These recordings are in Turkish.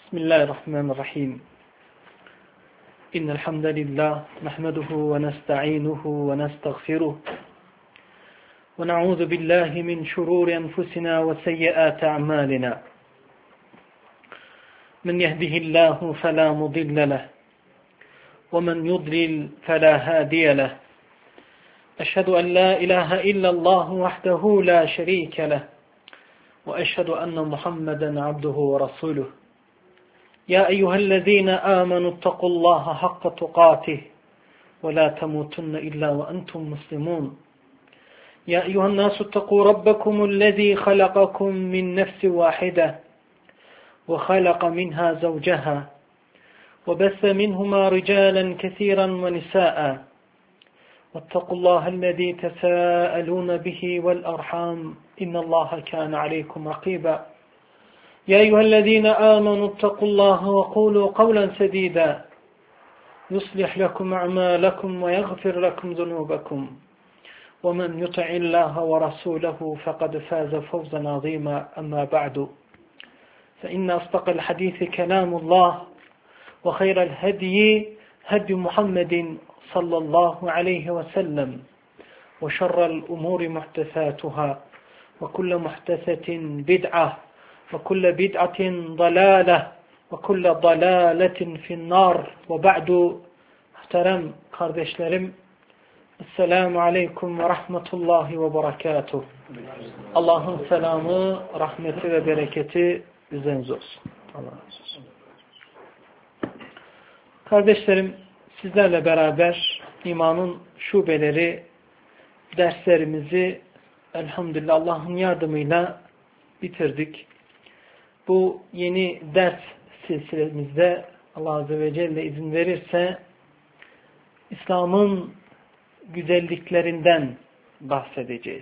Bismillahirrahmanirrahim. İnnel hamdalillah nahmeduhu ve nesta'inuhu ve nestağfiruh. Ve na'udzu billahi min şururi enfusina ve seyyiati a'malina. Men yehdihillahu fela mudille leh ve men yudlil fela hadiye leh. Eşhedü en la ilahe illallah vahdehu la şerike leh ve eşhedü enne Muhammeden abduhu ve resuluh. يا أيها الذين آمنوا اتقوا الله حق تقاته ولا تموتن إلا وأنتم مسلمون يا أيها الناس اتقوا ربكم الذي خلقكم من نفس واحدة وخلق منها زوجها وبث منهما رجالا كثيرا ونساء واتقوا الله الذي تساءلون به والأرحام إن الله كان عليكم رقيبا يا أيها الذين آمنوا اتقوا الله وقولوا قولا سديدا يصلح لكم أعمالكم ويغفر لكم ذنوبكم ومن يطع الله ورسوله فقد فاز فوزا عظيما أما بعد فإن أصدق الحديث كلام الله وخير الهدي هدي محمد صلى الله عليه وسلم وشر الأمور محدثاتها وكل محدثة بدعة وكل بدعة ضلالة وكل ضلالة في النار وبعد muhterem kardeşlerim Esselamu Aleyküm ve Rahmetullahi ve Berekatuhu. Allah'ın selamı, rahmeti ve bereketi üzerinize olsun. Allah razı olsun. Kardeşlerim, sizlerle beraber imanın şubeleri derslerimizi elhamdülillah Allah'ın yardımıyla bitirdik. Bu yeni ders silsilemizde Allah Azze ve Celle izin verirse İslam'ın güzelliklerinden bahsedeceğiz.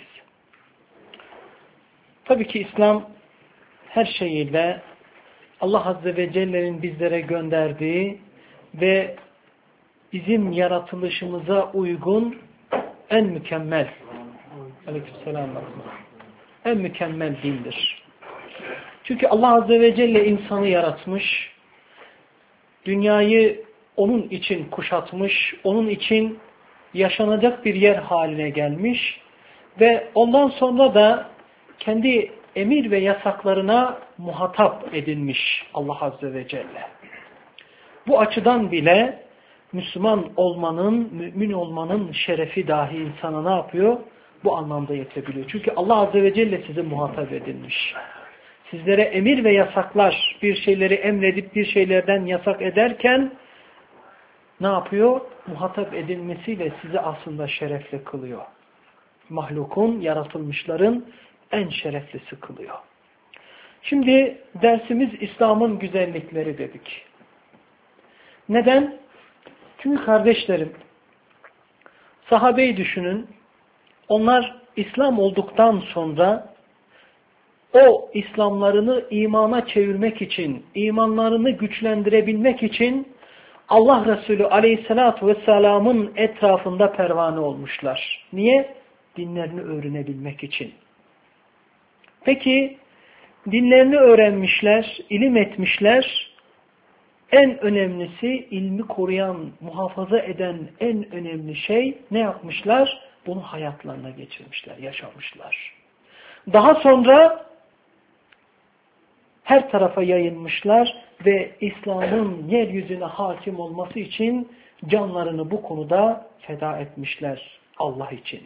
Tabii ki İslam her şeyiyle Allah Azze ve Celle'nin bizlere gönderdiği ve bizim yaratılışımıza uygun en mükemmel Aleykümselam en mükemmel dindir. Çünkü Allah Azze ve Celle insanı yaratmış, dünyayı onun için kuşatmış, onun için yaşanacak bir yer haline gelmiş ve ondan sonra da kendi emir ve yasaklarına muhatap edinmiş Allah Azze ve Celle. Bu açıdan bile Müslüman olmanın, mümin olmanın şerefi dahi insana ne yapıyor? Bu anlamda yetebiliyor. Çünkü Allah Azze ve Celle sizi muhatap edinmiş. Sizlere emir ve yasaklar, bir şeyleri emredip bir şeylerden yasak ederken ne yapıyor? Muhatap edilmesiyle sizi aslında şerefli kılıyor. Mahlukun, yaratılmışların en şereflisi kılıyor. Şimdi dersimiz İslam'ın güzellikleri dedik. Neden? Çünkü kardeşlerim, sahabeyi düşünün. Onlar İslam olduktan sonra o İslamlarını imana çevirmek için, imanlarını güçlendirebilmek için Allah Resulü Aleyhisselatü Vesselam'ın etrafında pervane olmuşlar. Niye? Dinlerini öğrenebilmek için. Peki, dinlerini öğrenmişler, ilim etmişler. En önemlisi ilmi koruyan, muhafaza eden en önemli şey ne yapmışlar? Bunu hayatlarına geçirmişler, yaşamışlar. Daha sonra her tarafa yayılmışlar ve İslam'ın yeryüzüne hakim olması için canlarını bu konuda feda etmişler Allah için.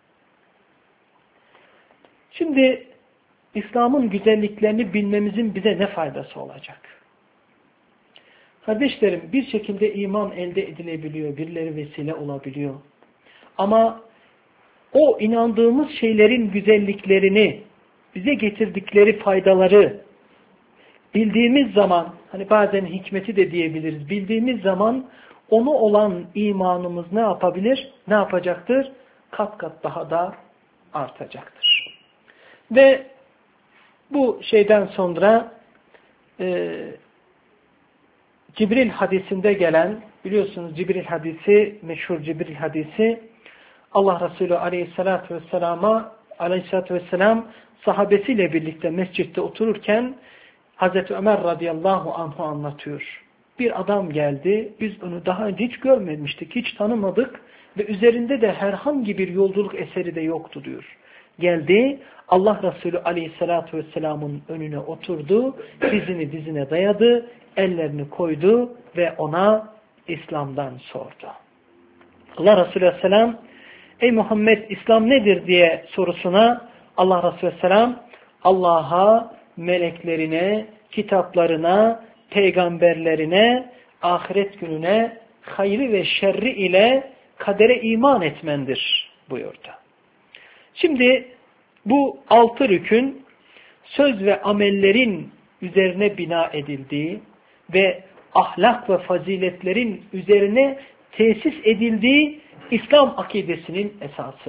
Şimdi İslam'ın güzelliklerini bilmemizin bize ne faydası olacak? Kardeşlerim, bir şekilde iman elde edilebiliyor, birileri vesile olabiliyor. Ama o inandığımız şeylerin güzelliklerini, bize getirdikleri faydaları bildiğimiz zaman, hani bazen hikmeti de diyebiliriz, bildiğimiz zaman onu olan imanımız ne yapabilir? Ne yapacaktır? Kat kat daha da artacaktır. Ve bu şeyden sonra Cibril hadisinde gelen, biliyorsunuz Cibril hadisi, meşhur Cibril hadisi, Allah Resulü Aleyhisselatü Vesselam sahabesiyle birlikte mescitte otururken Hazreti Ömer radıyallahu anh'u anlatıyor. Bir adam geldi, biz onu daha önce hiç görmemiştik, hiç tanımadık ve üzerinde de herhangi bir yolculuk eseri de yoktu diyor. Geldi, Allah Resulü aleyhissalatu vesselamın önüne oturdu, dizini dizine dayadı, ellerini koydu ve ona İslam'dan sordu. Allah Resulü aleyhisselam, ey Muhammed İslam nedir diye sorusuna Allah Resulü aleyhisselam, Allah'a, meleklerine, kitaplarına, peygamberlerine, ahiret gününe, hayrı ve şerri ile kadere iman etmendir buyurdu. Şimdi bu 6 rükün söz ve amellerin üzerine bina edildiği ve ahlak ve faziletlerin üzerine tesis edildiği İslam akidesinin esası.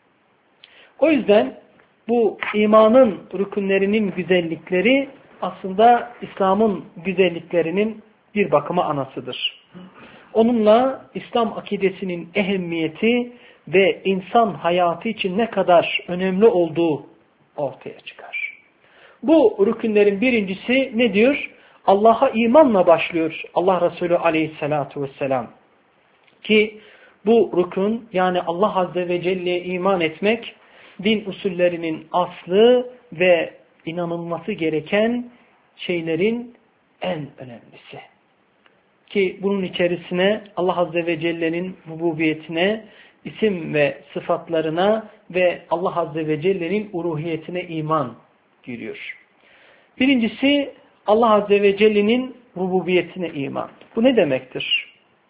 O yüzden bu imanın rükünlerinin güzellikleri aslında İslam'ın güzelliklerinin bir bakıma anasıdır. Onunla İslam akidesinin ehemmiyeti ve insan hayatı için ne kadar önemli olduğu ortaya çıkar. Bu rükünlerin birincisi ne diyor? Allah'a imanla başlıyor Allah Resulü aleyhissalatu vesselam. Ki bu rükün yani Allah Azze ve Celle'ye iman etmek din usullerinin aslı ve inanılması gereken şeylerin en önemlisi. Ki bunun içerisine Allah Azze ve Celle'nin rububiyetine, isim ve sıfatlarına ve Allah Azze ve Celle'nin uluhiyetine iman giriyor. Birincisi Allah Azze ve Celle'nin rububiyetine iman. Bu ne demektir?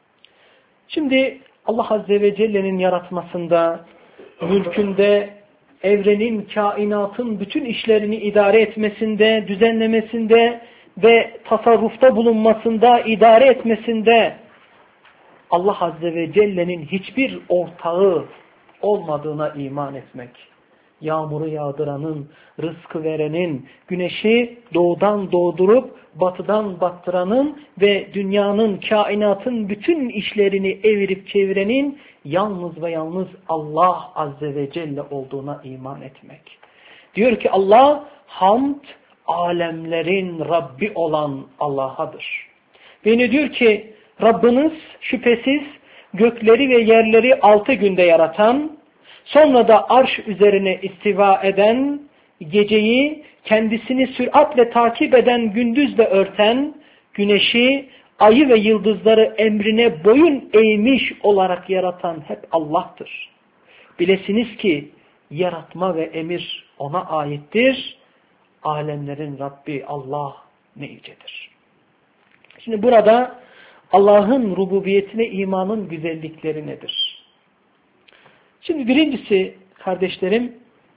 Şimdi Allah Azze ve Celle'nin yaratmasında, mülkünde, evrenin, kainatın bütün işlerini idare etmesinde, düzenlemesinde ve tasarrufta bulunmasında, idare etmesinde Allah Azze ve Celle'nin hiçbir ortağı olmadığına iman etmek. Yağmuru yağdıranın, rızkı verenin, güneşi doğudan doğdurup batıdan battıranın ve dünyanın, kainatın bütün işlerini evirip çevirenin yalnız ve yalnız Allah Azze ve Celle olduğuna iman etmek. Diyor ki Allah, hamd alemlerin Rabbi olan Allah'adır. Ve yine diyor ki Rabbiniz şüphesiz gökleri ve yerleri 6 günde yaratan, sonra da arş üzerine istiva eden, geceyi kendisini süratle takip eden gündüzle örten, güneşi, ayı ve yıldızları emrine boyun eğmiş olarak yaratan hep Allah'tır. Bilesiniz ki yaratma ve emir ona aittir. Alemlerin Rabbi Allah ne yücedir. Şimdi burada Allah'ın rububiyetine imanın güzellikleri nedir? Şimdi birincisi kardeşlerim,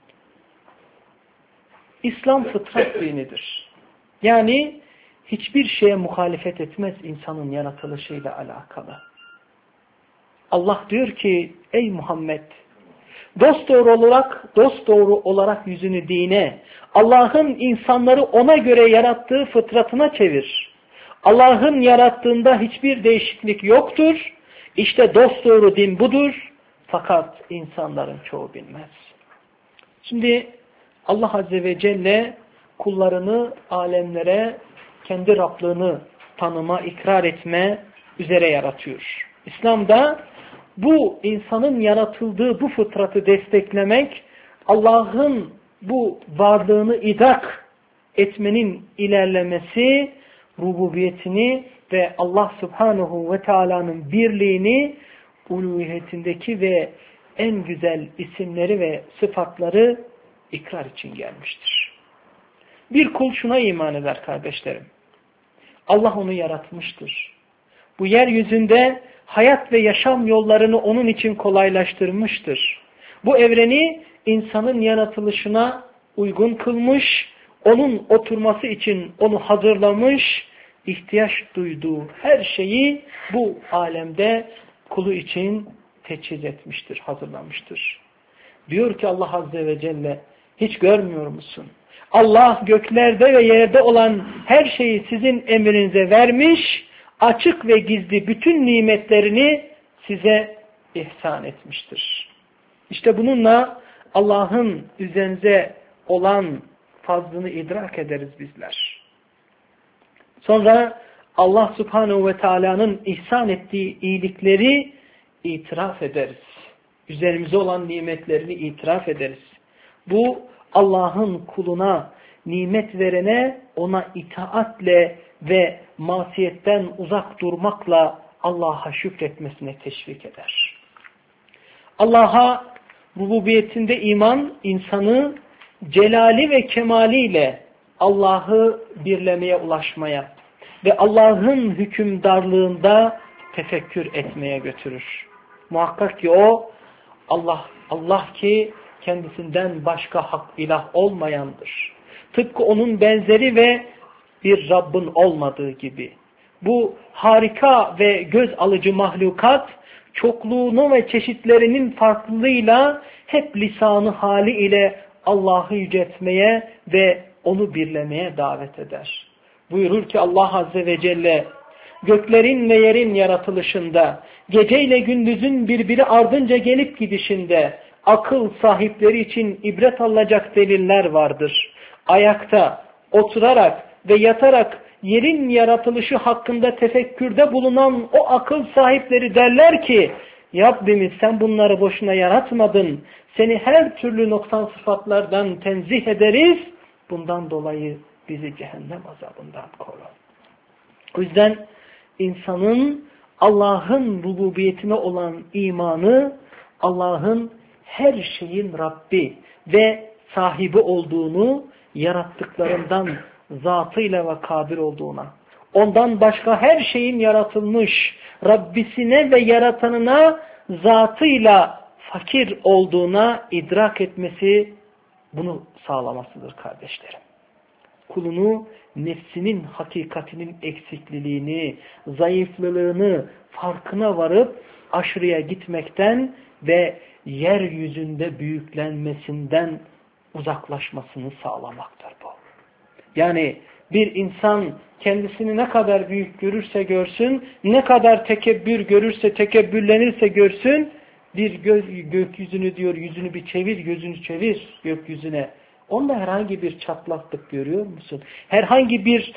İslam fıtrat dinidir. Yani hiçbir şeye muhalefet etmez insanın yaratılışıyla alakalı. Allah diyor ki ey Muhammed, dosdoğru olarak yüzünü dine, Allah'ın insanları ona göre yarattığı fıtratına çevir. Allah'ın yarattığında hiçbir değişiklik yoktur. İşte dosdoğru din budur. Fakat insanların çoğu bilmez. Şimdi Allah Azze ve Celle kullarını alemlere kendi Rablığını tanıma, ikrar etme üzere yaratıyor. İslam'da bu insanın yaratıldığı bu fıtratı desteklemek, Allah'ın bu varlığını idrak etmenin ilerlemesi, rububiyetini ve Allah Subhanahu ve Teala'nın birliğini, uluhiyetindeki ve en güzel isimleri ve sıfatları ikrar için gelmiştir. Bir kul şuna iman eder kardeşlerim. Allah onu yaratmıştır. Bu yeryüzünde hayat ve yaşam yollarını onun için kolaylaştırmıştır. Bu evreni insanın yaratılışına uygun kılmış, onun oturması için onu hazırlamış, ihtiyaç duyduğu her şeyi bu alemde kulu için teçhiz etmiştir, hazırlamıştır. Diyor ki Allah Azze ve Celle, hiç görmüyor musun? Allah göklerde ve yerde olan her şeyi sizin emrinize vermiş, açık ve gizli bütün nimetlerini size ihsan etmiştir. İşte bununla Allah'ın üzerinize olan fazlını idrak ederiz bizler. Sonra Allah Subhanahu ve Teala'nın ihsan ettiği iyilikleri itiraf ederiz. Üzerimize olan nimetlerini itiraf ederiz. Bu Allah'ın kuluna, nimet verene ona itaatle ve masiyetten uzak durmakla Allah'a şükretmesine teşvik eder. Allah'a rububiyetinde iman insanı celali ve kemaliyle Allah'ı birlemeye ulaşmaya ve Allah'ın hükümdarlığında tefekkür etmeye götürür. Muhakkak ki o Allah ki kendisinden başka hak ilah olmayandır. Tıpkı onun benzeri ve bir Rabbin olmadığı gibi. Bu harika ve göz alıcı mahlukat çokluğunu ve çeşitlerinin farklılığıyla hep lisanı hali ile Allah'ı yüceltmeye ve onu birlemeye davet eder. Buyurur ki Allah Azze ve Celle, göklerin ve yerin yaratılışında, geceyle gündüzün birbiri ardınca gelip gidişinde, akıl sahipleri için ibret alınacak deliller vardır. Ayakta, oturarak ve yatarak yerin yaratılışı hakkında tefekkürde bulunan o akıl sahipleri derler ki, Rabbimiz sen bunları boşuna yaratmadın. Seni her türlü noksan sıfatlardan tenzih ederiz. Bundan dolayı bizi cehennem azabından koru. O yüzden insanın Allah'ın rububiyetine olan imanı, Allah'ın her şeyin Rabbi ve sahibi olduğunu, yarattıklarından zatıyla ve kadir olduğuna, ondan başka her şeyin yaratılmış, Rabbisine ve yaratanına zatıyla fakir olduğuna idrak etmesi, bunu sağlamasıdır kardeşlerim. Kulunu nefsinin hakikatinin eksikliliğini, zayıflılığını farkına varıp aşırıya gitmekten ve yeryüzünde büyüklenmesinden uzaklaşmasını sağlamaktır bu. Yani bir insan kendisini ne kadar büyük görürse görsün, ne kadar tekebbür görürse, tekebbürlenirse görsün, bir gökyüzünü diyor, yüzünü bir çevir, gözünü çevir gökyüzüne. Onda herhangi bir çatlaklık görüyor musun? Herhangi bir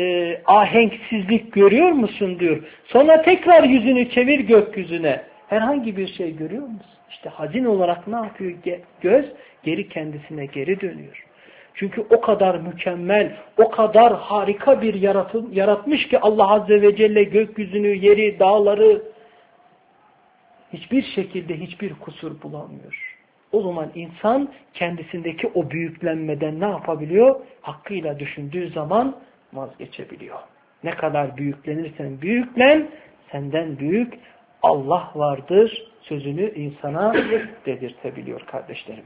ahenksizlik görüyor musun diyor. Sonra tekrar yüzünü çevir gökyüzüne. Herhangi bir şey görüyor musun? İşte hazin olarak ne yapıyor? Göz geri kendisine geri dönüyor. Çünkü o kadar mükemmel, o kadar harika bir yaratmış ki Allah Azze ve Celle gökyüzünü, yeri, dağları hiçbir şekilde hiçbir kusur bulamıyor. O zaman insan kendisindeki o büyüklenmeden ne yapabiliyor? Hakkıyla düşündüğü zaman vazgeçebiliyor. Ne kadar büyüklenirsen büyüklen, senden büyük Allah vardır sözünü insana dedirtebiliyor kardeşlerim.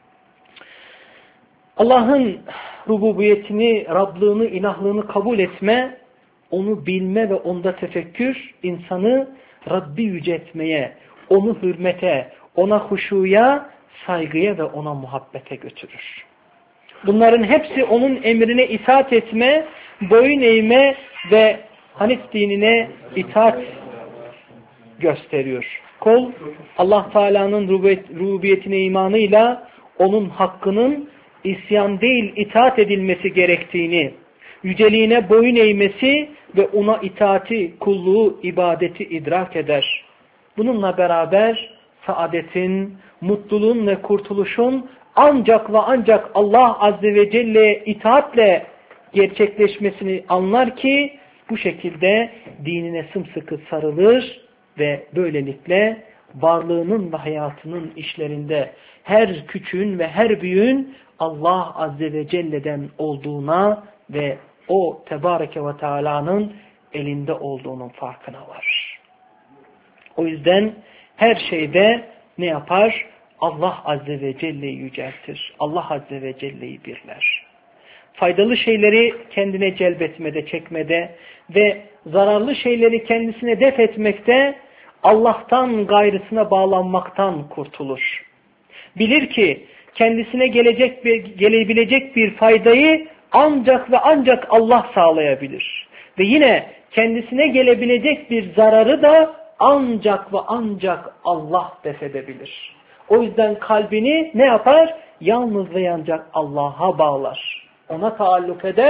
Allah'ın rububiyetini, Rablığını, ilahlığını kabul etme, onu bilme ve onda tefekkür insanı Rabbi yüceltmeye, onu hürmete, ona huşuya, saygıya ve ona muhabbete götürür. Bunların hepsi onun emrine itaat etme, boyun eğme ve Hanif dinine itaat gösteriyor. Kul Allah Teala'nın rububiyetine imanıyla onun hakkının isyan değil itaat edilmesi gerektiğini, yüceliğine boyun eğmesi ve ona itaati, kulluğu, ibadeti idrak eder. Bununla beraber saadetin, mutluluğun ve kurtuluşun ancak ve ancak Allah Azze ve Celle'ye itaatle gerçekleşmesini anlar ki bu şekilde dinine sımsıkı sarılır ve böylelikle varlığının ve hayatının işlerinde her küçüğün ve her büyüğün Allah Azze ve Celle'den olduğuna ve o Tebareke ve Teala'nın elinde olduğunun farkına varır. O yüzden her şeyde ne yapar? Allah Azze ve Celle'yi yüceltir. Allah Azze ve Celle'yi birler. Faydalı şeyleri kendine celbetmede, çekmede ve zararlı şeyleri kendisine def etmekte, Allah'tan gayrısına bağlanmaktan kurtulur. Bilir ki kendisine gelebilecek bir faydayı ancak ve ancak Allah sağlayabilir. Ve yine kendisine gelebilecek bir zararı da ancak ve ancak Allah def edebilir. O yüzden kalbini ne yapar? Yalnız ve ancak Allah'a bağlar. Ona taalluk eder,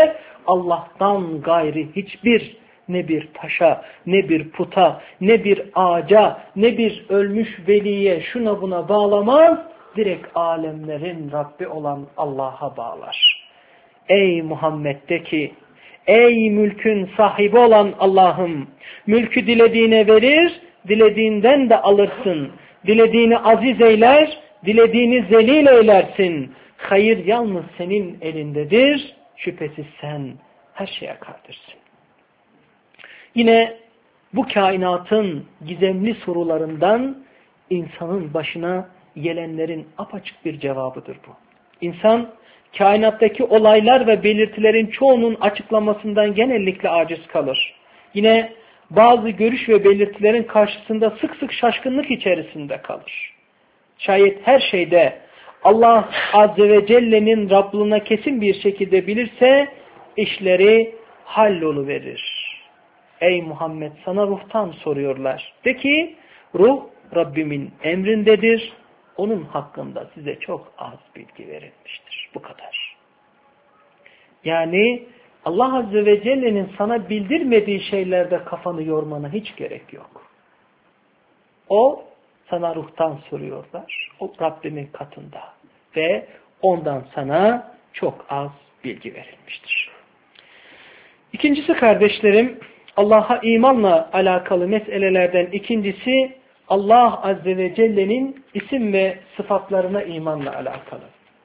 Allah'tan gayri hiçbir, ne bir taşa, ne bir puta, ne bir ağaca, ne bir ölmüş veliye, şuna buna bağlamaz, direkt alemlerin Rabbi olan Allah'a bağlar. Ey Muhammed de ki, ey mülkün sahibi olan Allah'ım, mülkü dilediğine verir, dilediğinden de alırsın. Dilediğini aziz eyler, dilediğini zelil eylersin. Hayır yalnız senin elindedir. Şüphesiz sen her şeye kadirsin. Yine bu kainatın gizemli sorularından insanın başına gelenlerin apaçık bir cevabıdır bu. İnsan kainattaki olaylar ve belirtilerin çoğunun açıklamasından genellikle aciz kalır. Yine bazı görüş ve belirtilerin karşısında sık sık şaşkınlık içerisinde kalır. Şayet her şeyde Allah Azze ve Celle'nin Rablığına kesin bir şekilde bilirse işleri halloluverir. Ey Muhammed, sana ruhtan soruyorlar. De ki ruh Rabbimin emrindedir. Onun hakkında size çok az bilgi verilmiştir. Bu kadar. Yani Allah Azze ve Celle'nin sana bildirmediği şeylerde kafanı yormana hiç gerek yok. O sana ruhtan soruyorlar. O Rabbimin katında. Ve ondan sana çok az bilgi verilmiştir. İkincisi kardeşlerim, Allah'a imanla alakalı meselelerden ikincisi Allah Azze ve Celle'nin isim ve sıfatlarına imanla alakalı.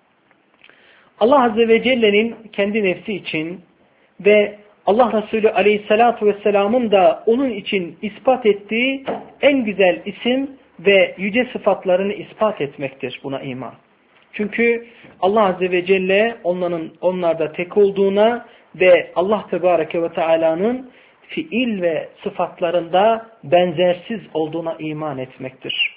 Allah Azze ve Celle'nin kendi nefsi için ve Allah Resulü Aleyhisselatü Vesselam'ın da onun için ispat ettiği en güzel isim ve yüce sıfatlarını ispat etmektir buna iman. Çünkü Allah Azze ve Celle onlarda tek olduğuna ve Allah Tebareke ve Teala'nın fiil ve sıfatlarında benzersiz olduğuna iman etmektir.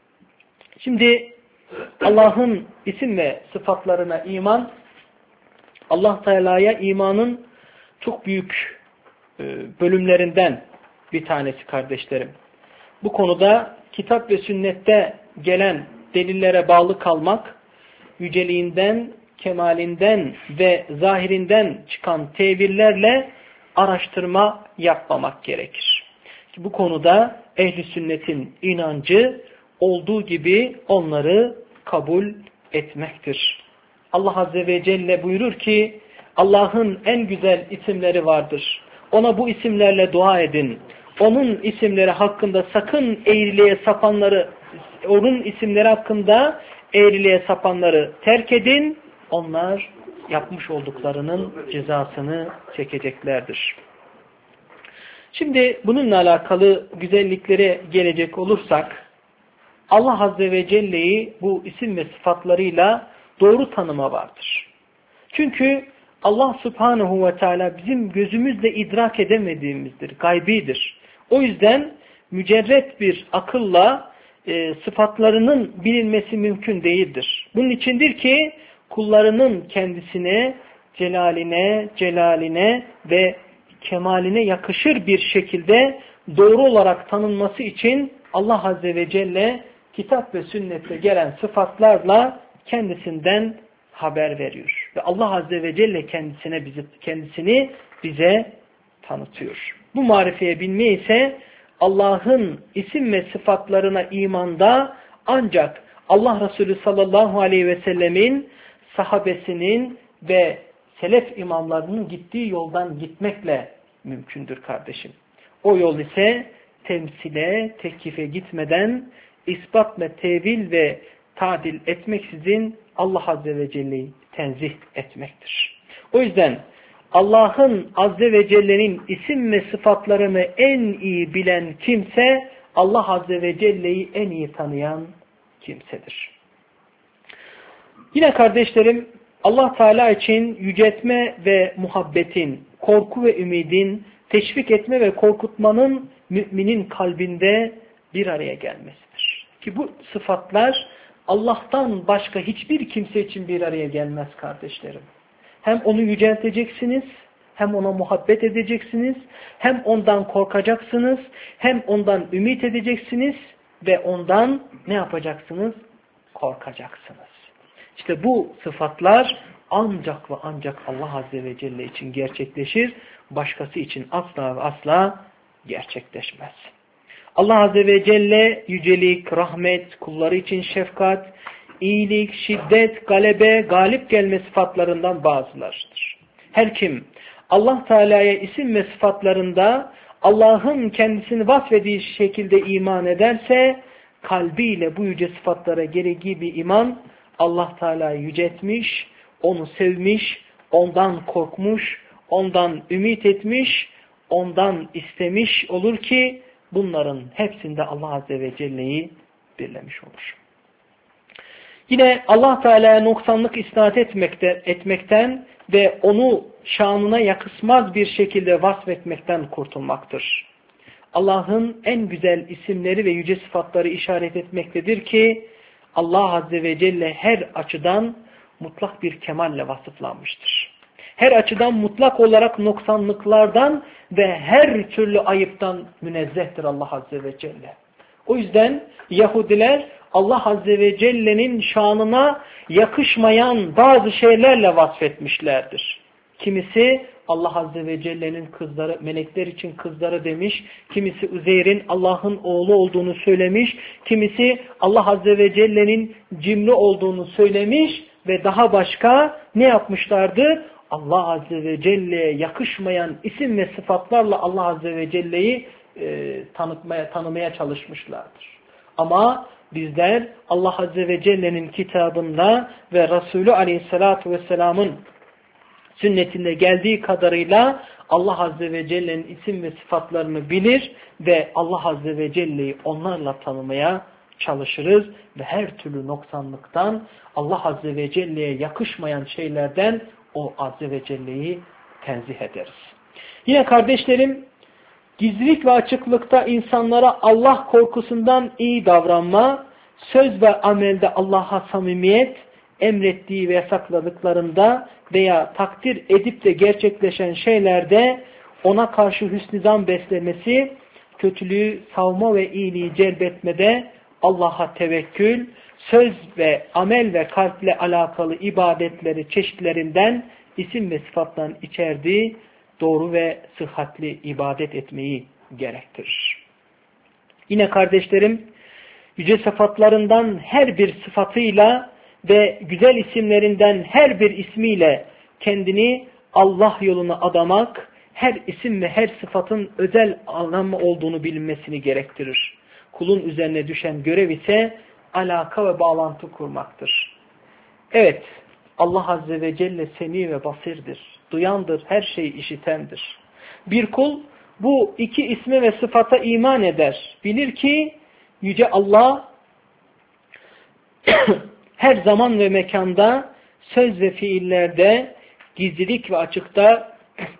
Şimdi Allah'ın isim ve sıfatlarına iman, Allah Teala'ya imanın çok büyük bölümlerinden bir tanesi kardeşlerim. Bu konuda kitap ve sünnette gelen delillere bağlı kalmak, yüceliğinden, kemalinden ve zahirinden çıkan tevillerle araştırma yapmamak gerekir. Bu konuda ehli sünnetin inancı olduğu gibi onları kabul etmektir. Allah Azze ve Celle buyurur ki Allah'ın en güzel isimleri vardır. Ona bu isimlerle dua edin. Onun isimleri hakkında sakın onun isimleri hakkında eğriliğe sapanları terk edin. Onlar yapmış olduklarının cezasını çekeceklerdir. Şimdi bununla alakalı güzelliklere gelecek olursak, Allah Azze ve Celle'yi bu isim ve sıfatlarıyla doğru tanıma vardır. Çünkü Allah Subhanahu ve Teala bizim gözümüzle idrak edemediğimizdir, gaybidir. O yüzden mücerret bir akılla sıfatlarının bilinmesi mümkün değildir. Bunun içindir ki kullarının kendisine, celaline ve kemaline yakışır bir şekilde doğru olarak tanınması için Allah Azze ve Celle kitap ve sünnette gelen sıfatlarla kendisinden haber veriyor. Ve Allah Azze ve Celle kendisini bize tanıtıyor. Bu marifeye bilme ise Allah'ın isim ve sıfatlarına imanda ancak Allah Resulü sallallahu aleyhi ve sellemin, sahabesinin ve selef imamlarının gittiği yoldan gitmekle mümkündür kardeşim. O yol ise temsile, tekyife gitmeden ispat ve tevil ve tadil etmeksizin Allah Azze ve Celle'yi tenzih etmektir. O yüzden Allah'ın Azze ve Celle'nin isim ve sıfatlarını en iyi bilen kimse Allah Azze ve Celle'yi en iyi tanıyan kimsedir. Yine kardeşlerim Allah Teala için yüceltme ve muhabbetin, korku ve ümidin, teşvik etme ve korkutmanın müminin kalbinde bir araya gelmesidir. Ki bu sıfatlar Allah'tan başka hiçbir kimse için bir araya gelmez kardeşlerim. Hem onu yücelteceksiniz, hem ona muhabbet edeceksiniz, hem ondan korkacaksınız, hem ondan ümit edeceksiniz ve ondan ne yapacaksınız? Korkacaksınız. İşte bu sıfatlar ancak ve ancak Allah Azze ve Celle için gerçekleşir. Başkası için asla ve asla gerçekleşmez. Allah Azze ve Celle yücelik, rahmet, kulları için şefkat, iyilik, şiddet, galebe, galip gelme sıfatlarından bazılarıdır. Her kim Allah Teala'ya isim ve sıfatlarında Allah'ın kendisini vasfediği şekilde iman ederse, kalbiyle bu yüce sıfatlara gereği bir iman, Allah Teala'yı yüceltmiş, onu sevmiş, ondan korkmuş, ondan ümit etmiş, ondan istemiş olur ki bunların hepsinde Allah Azze ve Celle'yi birlemiş olur. Yine Allah Teala'ya noksanlık isnat etmekten ve onu şanına yakışmaz bir şekilde vasfetmekten kurtulmaktır. Allah'ın en güzel isimleri ve yüce sıfatları işaret etmektedir ki Allah Azze ve Celle her açıdan mutlak bir kemalle vasıflanmıştır. Her açıdan mutlak olarak noksanlıklardan ve her türlü ayıptan münezzehtir Allah Azze ve Celle. O yüzden Yahudiler Allah Azze ve Celle'nin şanına yakışmayan bazı şeylerle vasfetmişlerdir. Kimisi Allah Azze ve Celle'nin kızları, melekler için kızları demiş. Kimisi Uzeyr'in Allah'ın oğlu olduğunu söylemiş. Kimisi Allah Azze ve Celle'nin cimri olduğunu söylemiş ve daha başka ne yapmışlardı? Allah Azze ve Celle'ye yakışmayan isim ve sıfatlarla Allah Azze ve Celle'yi tanımaya çalışmışlardır. Ama bizler Allah Azze ve Celle'nin kitabında ve Resulü Aleyhisselatü Vesselam'ın sünnetinde geldiği kadarıyla Allah Azze ve Celle'nin isim ve sıfatlarını bilir ve Allah Azze ve Celle'yi onlarla tanımaya çalışırız ve her türlü noksanlıktan, Allah Azze ve Celle'ye yakışmayan şeylerden o Azze ve Celle'yi tenzih ederiz. Yine kardeşlerim, gizlilik ve açıklıkta insanlara Allah korkusundan iyi davranma, söz ve amelde Allah'a samimiyet, emrettiği ve yasakladıklarında veya takdir edip de gerçekleşen şeylerde ona karşı hüsnü zan beslemesi, kötülüğü savma ve iyiliği celbetmede Allah'a tevekkül, söz ve amel ve kalple alakalı ibadetleri çeşitlerinden isim ve sıfattan içerdiği doğru ve sıhhatli ibadet etmeyi gerektirir. Yine kardeşlerim, yüce sıfatlarından her bir sıfatıyla ve güzel isimlerinden her bir ismiyle kendini Allah yoluna adamak, her isim ve her sıfatın özel anlamı olduğunu bilinmesini gerektirir. Kulun üzerine düşen görev ise alaka ve bağlantı kurmaktır. Evet, Allah Azze ve Celle semi ve basirdir, duyandır, her şeyi işitendir. Bir kul bu iki isme ve sıfata iman eder. Bilir ki Yüce Allah her zaman ve mekanda, söz ve fiillerde, gizlilik ve açıkta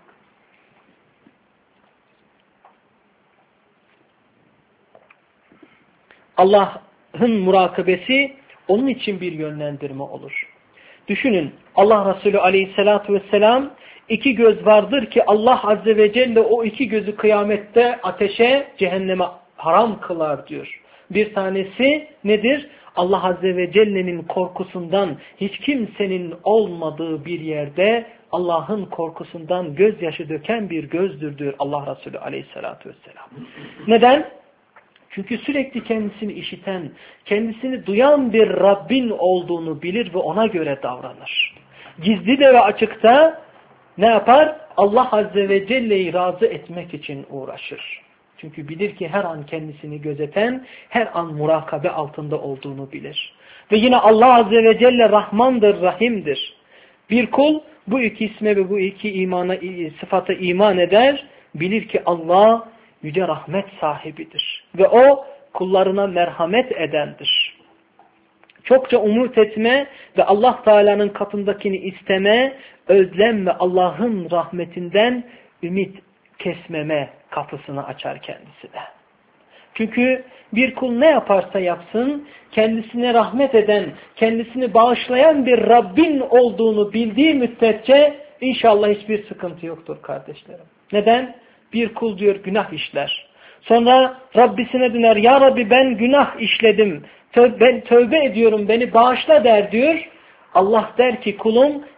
Allah'ın murakabesi onun için bir yönlendirme olur. Düşünün, Allah Resulü Aleyhisselatü Vesselam iki göz vardır ki Allah Azze ve Celle o iki gözü kıyamette ateşe, cehenneme haram kılar diyor. Bir tanesi nedir? Allah Azze ve Celle'nin korkusundan, hiç kimsenin olmadığı bir yerde Allah'ın korkusundan gözyaşı döken bir gözdür diyor Allah Resulü Aleyhisselatü Vesselam. Neden? Çünkü sürekli kendisini işiten, kendisini duyan bir Rabbin olduğunu bilir ve ona göre davranır. Gizli de ve açıkta ne yapar? Allah Azze ve Celle'yi razı etmek için uğraşır. Çünkü bilir ki her an kendisini gözeten, her an murakabe altında olduğunu bilir. Ve yine Allah Azze ve Celle Rahmandır, Rahim'dir. Bir kul bu iki isme ve bu iki sıfata iman eder, bilir ki Allah yüce rahmet sahibidir. Ve o kullarına merhamet edendir. Çokça umut etme ve Allah Teala'nın katındakini isteme, özlem ve Allah'ın rahmetinden ümit kesmeme kapısını açar kendisine. Çünkü bir kul ne yaparsa yapsın, kendisine rahmet eden, kendisini bağışlayan bir Rabbin olduğunu bildiği müddetçe inşallah hiçbir sıkıntı yoktur kardeşlerim. Neden? Bir kul diyor günah işler. Sonra Rabbisine döner, ya Rabbi ben günah işledim, ben tövbe ediyorum, beni bağışla der diyor. Allah der ki kulum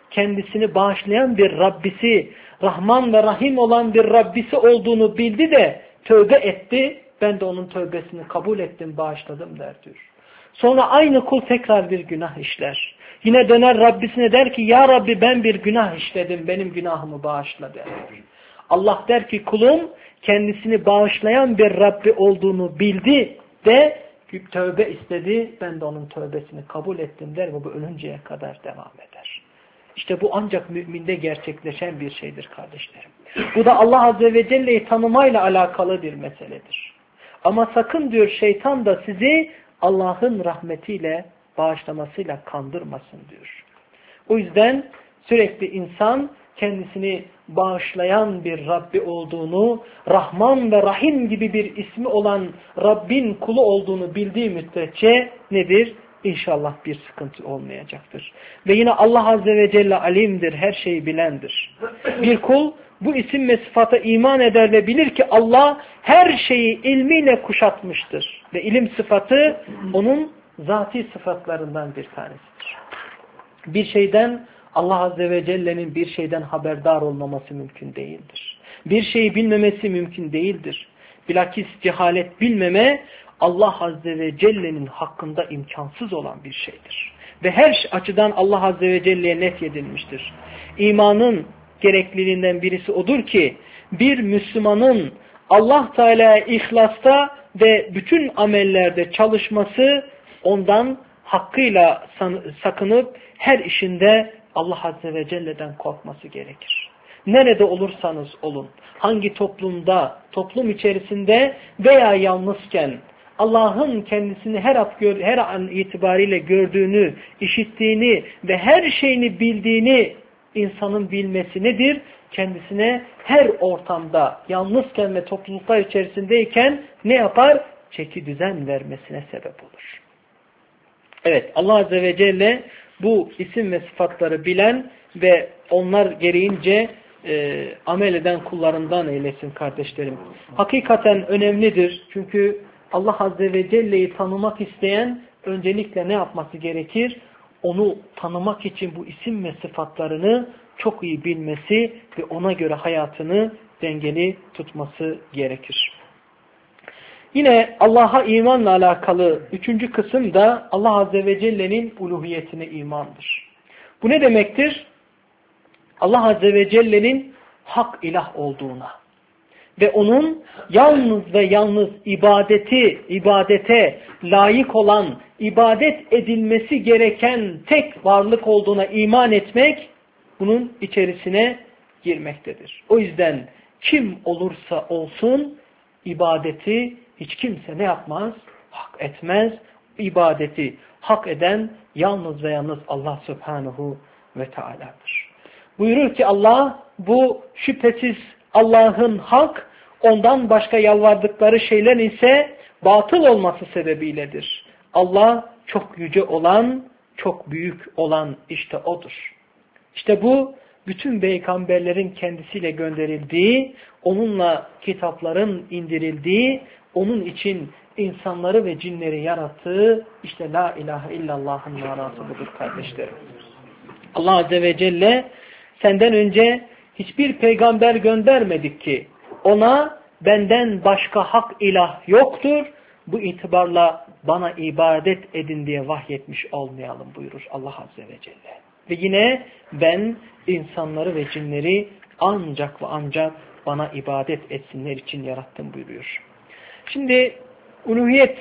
kendisini bağışlayan bir Rabbisi, Rahman ve Rahim olan bir Rabbisi olduğunu bildi de tövbe etti. Ben de onun tövbesini kabul ettim, bağışladım der diyor. Sonra aynı kul tekrar bir günah işler. Yine döner Rabbisine der ki ya Rabbi ben bir günah işledim, benim günahımı bağışla der. Allah der ki kulum kendisini bağışlayan bir Rabbi olduğunu bildi de tövbe istedi, ben de onun tövbesini kabul ettim der ve bu ölünceye kadar devam eder. İşte bu ancak müminde gerçekleşen bir şeydir kardeşlerim. Bu da Allah Azze ve Celle'yi tanımayla alakalı bir meseledir. Ama sakın diyor şeytan da sizi Allah'ın rahmetiyle, bağışlamasıyla kandırmasın diyor. O yüzden sürekli insan kendisini bağışlayan bir Rabbi olduğunu, Rahman ve Rahim gibi bir ismi olan Rabbin kulu olduğunu bildiği müddetçe nedir? İnşallah bir sıkıntı olmayacaktır. Ve yine Allah Azze ve Celle alimdir, her şeyi bilendir. Bir kul bu isim ve sıfata iman eder ve bilir ki Allah her şeyi ilmiyle kuşatmıştır. Ve ilim sıfatı onun zati sıfatlarından bir tanesidir. Bir şeyden Allah Azze ve Celle'nin bir şeyden haberdar olmaması mümkün değildir. Bir şeyi bilmemesi mümkün değildir. Bilakis cehalet bilmeme Allah Azze ve Celle'nin hakkında imkansız olan bir şeydir. Ve her açıdan Allah Azze ve Celle'ye nefyedilmiştir. İmanın gerekliliğinden birisi odur ki bir Müslümanın Allah Teala'ya ihlasta ve bütün amellerde çalışması ondan hakkıyla sakınıp her işinde Allah Azze ve Celle'den korkması gerekir. Nerede olursanız olun, hangi toplumda, toplum içerisinde veya yalnızken Allah'ın kendisini her an itibariyle gördüğünü, işittiğini ve her şeyini bildiğini insanın bilmesi nedir? Kendisine her ortamda, yalnızken ve topluluklar içerisindeyken ne yapar? Çeki düzen vermesine sebep olur. Evet, Allah Azze ve Celle bu isim ve sıfatları bilen ve onlar gereğince amel eden kullarından eylesin kardeşlerim. Hakikaten önemlidir. Çünkü Allah Azze ve Celle'yi tanımak isteyen öncelikle ne yapması gerekir? Onu tanımak için bu isim ve sıfatlarını çok iyi bilmesi ve ona göre hayatını dengeli tutması gerekir. Yine Allah'a imanla alakalı üçüncü kısım da Allah Azze ve Celle'nin uluhiyetine imandır. Bu ne demektir? Allah Azze ve Celle'nin hak ilah olduğuna ve onun yalnız ve yalnız ibadete layık olan, ibadet edilmesi gereken tek varlık olduğuna iman etmek bunun içerisine girmektedir. O yüzden kim olursa olsun ibadeti hiç kimse ne yapmaz? Hak etmez. İbadeti hak eden yalnız ve yalnız Allah Subhanahu ve Teala'dır. Buyurur ki Allah bu şüphesiz Allah'ın hak, ondan başka yalvardıkları şeyler ise batıl olması sebebiyledir. Allah çok yüce olan, çok büyük olan işte O'dur. İşte bu bütün peygamberlerin kendisiyle gönderildiği, onunla kitapların indirildiği, onun için insanları ve cinleri yarattığı işte la ilahe illallah'ın manası budur kardeşlerim. Allah Azze ve Celle senden önce hiçbir peygamber göndermedik ki ona benden başka hak ilah yoktur. Bu itibarla bana ibadet edin diye vahyetmiş olmayalım buyurur Allah Azze ve Celle. Ve yine ben insanları ve cinleri ancak ve ancak bana ibadet etsinler için yarattım buyuruyor. Şimdi uluhiyet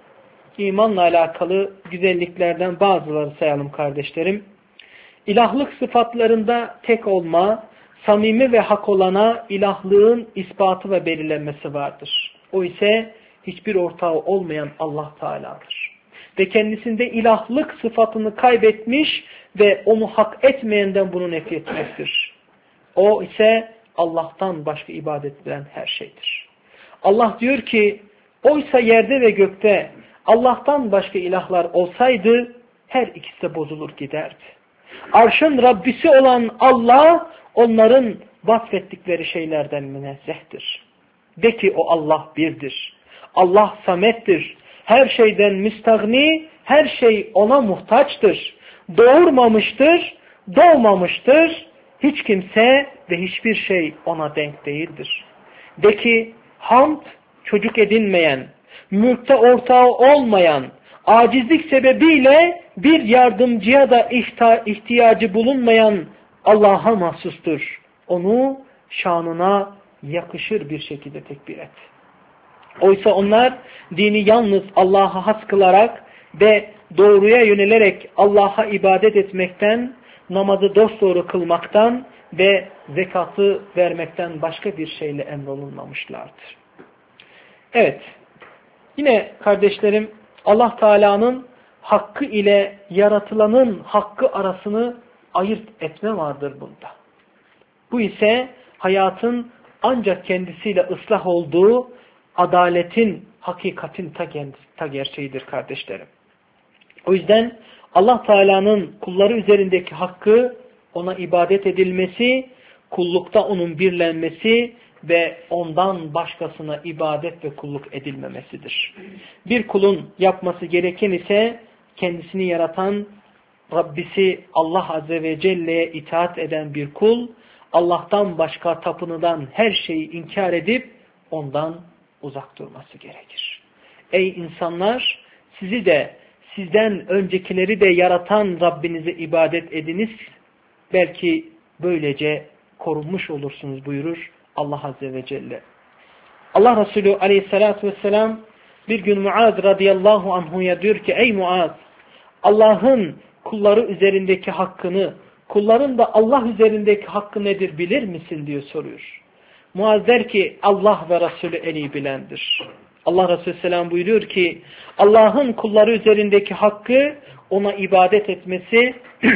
imanla alakalı güzelliklerden bazıları sayalım kardeşlerim. İlahlık sıfatlarında tek olma, samimi ve hak olana ilahlığın ispatı ve belirlenmesi vardır. O ise hiçbir ortağı olmayan Allah Teala'dır. Ve kendisinde ilahlık sıfatını kaybetmiş ve onu hak etmeyenden bunu nefretmektir. O ise Allah'tan başka ibadet edilen her şeydir. Allah diyor ki, oysa yerde ve gökte Allah'tan başka ilahlar olsaydı her ikisi de bozulur giderdi. Arşın Rabbisi olan Allah onların vasfettikleri şeylerden münezzehtir. De ki o Allah birdir. Allah samettir. Her şeyden müstagni, her şey ona muhtaçtır. Doğurmamıştır, doğmamıştır. Hiç kimse ve hiçbir şey ona denk değildir. De ki hamd çocuk edinmeyen, mülkte ortağı olmayan, acizlik sebebiyle bir yardımcıya da ihtiyacı bulunmayan Allah'a mahsustur. Onu şanına yakışır bir şekilde tekbir et. Oysa onlar dini yalnız Allah'a has kılarak ve doğruya yönelerek Allah'a ibadet etmekten, namazı dosdoğru kılmaktan ve zekatı vermekten başka bir şeyle emrolunmamışlardır. Evet, yine kardeşlerim Allah Teala'nın hakkı ile yaratılanın hakkı arasını ayırt etme vardır bunda. Bu ise hayatın ancak kendisiyle ıslah olduğu adaletin, hakikatin ta gerçeğidir kardeşlerim. O yüzden Allah Teala'nın kulları üzerindeki hakkı ona ibadet edilmesi, kullukta onun birlenmesi ve ondan başkasına ibadet ve kulluk edilmemesidir. Bir kulun yapması gereken ise kendisini yaratan Rabbisi Allah Azze ve Celle'ye itaat eden bir kul, Allah'tan başka tapınılan her şeyi inkar edip ondan uzak durması gerekir. Ey insanlar, sizi de sizden öncekileri de yaratan Rabbinize ibadet ediniz. Belki böylece korunmuş olursunuz buyurur Allah Azze ve Celle. Allah Resulü Aleyhisselatü Vesselam bir gün Muaz radıyallahu anhu'ya diyor ki ey Muaz, Allah'ın kulları üzerindeki hakkını, kulların da Allah üzerindeki hakkı nedir bilir misin diye soruyor. Muaz der ki Allah ve Resulü en iyi bilendir. Allah Resulü Selam buyuruyor ki Allah'ın kulları üzerindeki hakkı ona ibadet etmesi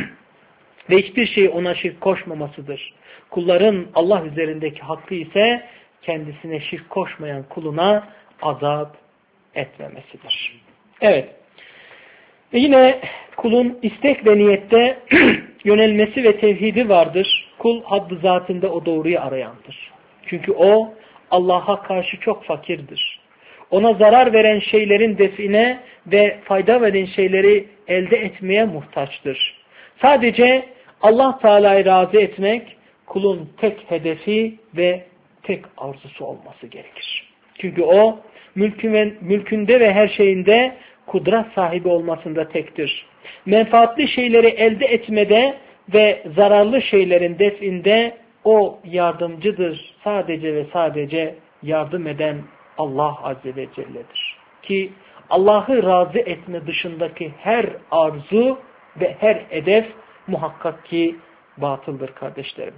ve hiçbir şey ona şirk koşmamasıdır. Kulların Allah üzerindeki hakkı ise kendisine şirk koşmayan kuluna azap etmemesidir. Evet. Ve yine kulun istek ve niyette yönelmesi ve tevhidi vardır. Kul hadd-ı zatinde o doğruyu arayandır. Çünkü o Allah'a karşı çok fakirdir. Ona zarar veren şeylerin define ve fayda veren şeyleri elde etmeye muhtaçtır. Sadece Allah Teala'yı razı etmek kulun tek hedefi ve tek arzusu olması gerekir. Çünkü o mülkünde ve her şeyinde kudret sahibi olmasında tektir. Menfaatli şeyleri elde etmede ve zararlı şeylerin definde o yardımcıdır. Sadece ve sadece yardım eden Allah Azze ve Celle'dir. Ki Allah'ı razı etme dışındaki her arzu ve her hedef muhakkak ki batıldır kardeşlerim.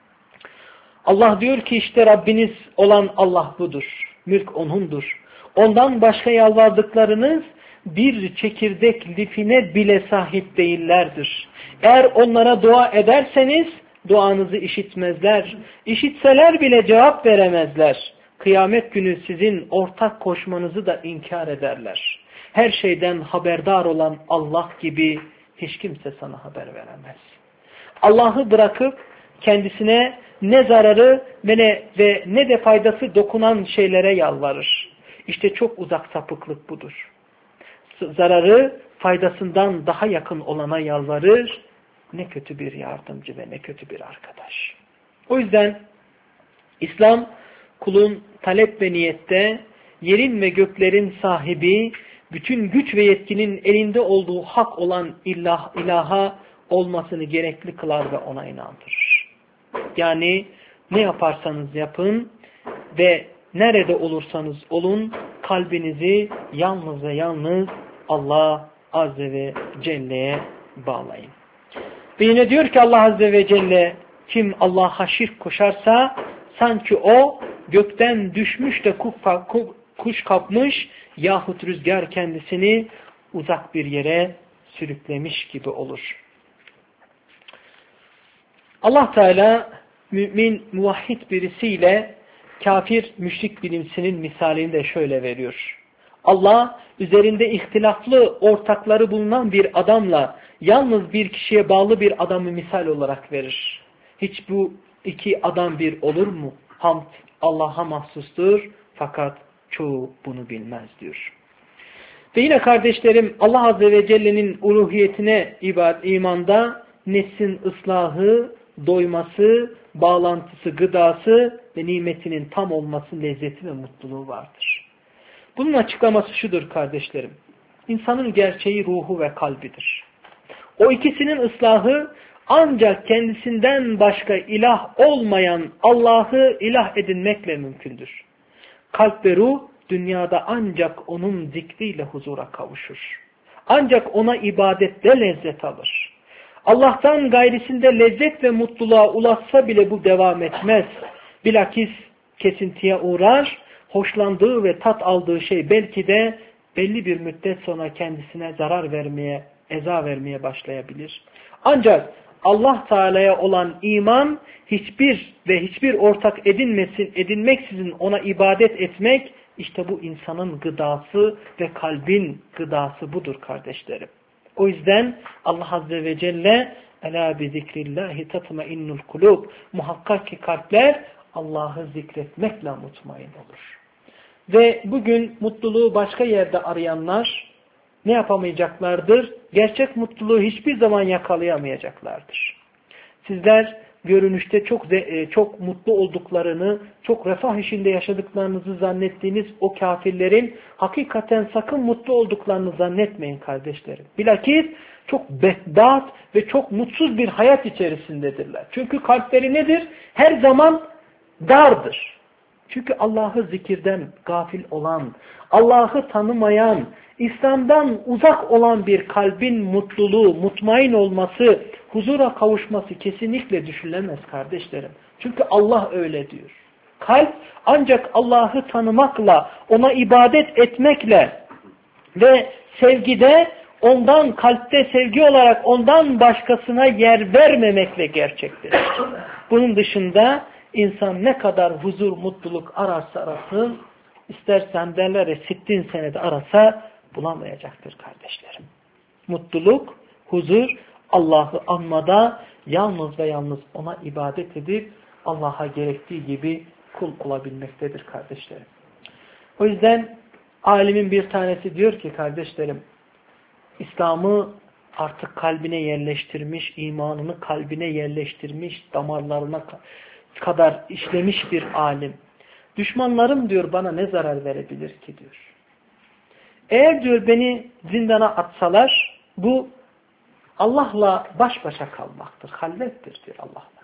Allah diyor ki işte Rabbiniz olan Allah budur. Mülk O'nundur. Ondan başka yalvardıklarınız bir çekirdek lifine bile sahip değillerdir. Eğer onlara dua ederseniz duanızı işitmezler. İşitseler bile cevap veremezler. Kıyamet günü sizin ortak koşmanızı da inkar ederler. Her şeyden haberdar olan Allah gibi hiç kimse sana haber veremez. Allah'ı bırakıp kendisine ne zararı ve ne de faydası dokunan şeylere yalvarır. İşte çok uzak sapıklık budur. Zararı faydasından daha yakın olana yalvarır. Ne kötü bir yardımcı ve ne kötü bir arkadaş. O yüzden İslam kulun talep ve niyette yerin ve göklerin sahibi, bütün güç ve yetkinin elinde olduğu hak olan ilaha olmasını gerekli kılar ve ona inandırır. Yani ne yaparsanız yapın ve nerede olursanız olun kalbinizi yalnız ve yalnız Allah Azze ve Celle'ye bağlayın. Ve yine diyor ki Allah Azze ve Celle kim Allah'a şirk koşarsa sanki o gökten düşmüş de kuş kapmış yahut rüzgar kendisini uzak bir yere sürüklemiş gibi olur. Allah Teala mümin, muvahhid birisiyle kafir, müşrik birimsinin misalini de şöyle veriyor. Allah üzerinde ihtilaflı ortakları bulunan bir adamla yalnız bir kişiye bağlı bir adamı misal olarak verir. Hiç bu iki adam bir olur mu? Hamd Allah'a mahsustur fakat çoğu bunu bilmez diyor. Ve yine kardeşlerim Allah Azze ve Celle'nin uluhiyetine imanda nefsin ıslahı, doyması, bağlantısı, gıdası ve nimetinin tam olması, lezzeti ve mutluluğu vardır. Bunun açıklaması şudur kardeşlerim. İnsanın gerçeği ruhu ve kalbidir. O ikisinin ıslahı ancak kendisinden başka ilah olmayan Allah'ı ilah edinmekle mümkündür. Kalp ve ruh dünyada ancak onun zikriyle huzura kavuşur. Ancak ona ibadette lezzet alır. Allah'tan gayrisinde lezzet ve mutluluğa ulaşsa bile bu devam etmez. Bilakis kesintiye uğrar, hoşlandığı ve tat aldığı şey belki de belli bir müddet sonra kendisine zarar vermeye, eza vermeye başlayabilir. Ancak Allah Teala'ya olan iman hiçbir ortak edinmeksizin ona ibadet etmek, işte bu insanın gıdası ve kalbin gıdası budur kardeşlerim. O yüzden Allah Azze ve Celle Ela bi zikrillahi tatmainnul kulub, muhakkak ki kalpler Allah'ı zikretmekle mutmain olur. Ve bugün mutluluğu başka yerde arayanlar ne yapamayacaklardır? Gerçek mutluluğu hiçbir zaman yakalayamayacaklardır. Sizler görünüşte çok mutlu olduklarını, çok refah içinde yaşadıklarınızı zannettiğiniz o kafirlerin hakikaten sakın mutlu olduklarını zannetmeyin kardeşlerim. Bilakis çok bedbaht ve çok mutsuz bir hayat içerisindedirler. Çünkü kalpleri nedir? Her zaman dardır. Çünkü Allah'ı zikirden gafil olan, Allah'ı tanımayan, İslam'dan uzak olan bir kalbin mutluluğu, mutmain olması, huzura kavuşması kesinlikle düşünülemez kardeşlerim. Çünkü Allah öyle diyor. Kalp ancak Allah'ı tanımakla, ona ibadet etmekle ve sevgide ondan, kalpte sevgi olarak ondan başkasına yer vermemekle gerçektir. Bunun dışında insan ne kadar huzur, mutluluk ararsa arasın, istersen derler ya 60 senede arasa bulamayacaktır kardeşlerim. Mutluluk, huzur, Allah'ı anmada yalnız ve yalnız ona ibadet edip Allah'a gerektiği gibi kul olabilmektedir kardeşlerim. O yüzden alimin bir tanesi diyor ki kardeşlerim, İslam'ı artık kalbine yerleştirmiş, imanını kalbine yerleştirmiş, damarlarına kadar işlemiş bir alim. Düşmanlarım diyor bana ne zarar verebilir ki diyor. Eğer diyor beni zindana atsalar bu Allah'la baş başa kalmaktır. Halvettir diyor Allah'la.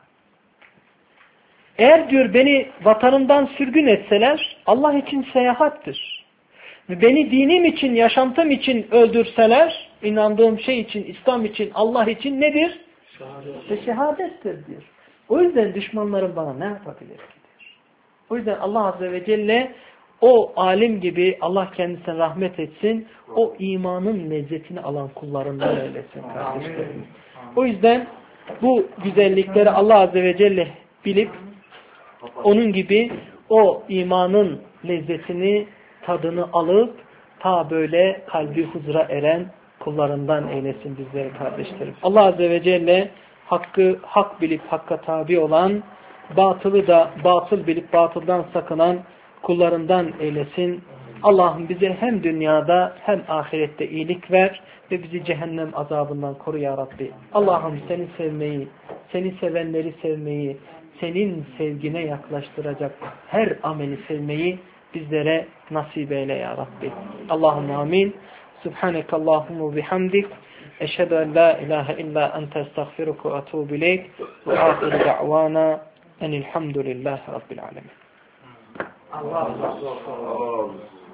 Eğer diyor beni vatanımdan sürgün etseler Allah için seyahattir. Ve beni dinim için, yaşantım için öldürseler, inandığım şey için, İslam için, Allah için nedir? Ve şehadettir diyor. O yüzden düşmanlarım bana ne yapabilir ki diyor. O yüzden Allah Azze ve Celle o alim gibi, Allah kendisine rahmet etsin, o imanın lezzetini alan kullarından eylesin kardeşlerim. O yüzden bu güzellikleri Allah Azze ve Celle bilip onun gibi o imanın lezzetini, tadını alıp ta böyle kalbi huzura eren kullarından eylesin bizleri kardeşlerim. Allah Azze ve Celle hakkı hak bilip hakka tabi olan, batılı da batıl bilip batıldan sakınan kullarından eylesin. Allah'ım bize hem dünyada hem ahirette iyilik ver ve bizi cehennem azabından koru ya Rabbi. Allah'ım seni sevmeyi, seni sevenleri sevmeyi, senin sevgine yaklaştıracak her ameli sevmeyi bizlere nasip eyle ya Rabbi. Allahümme amin. Subhaneke Allahümme bihamdik. Eşhedü en la ilahe illa ente estağfiruke ve etûbü ileyk. Ve âhiru da'vana enilhamdülillahi rabbil alemin. Allah razı olsun.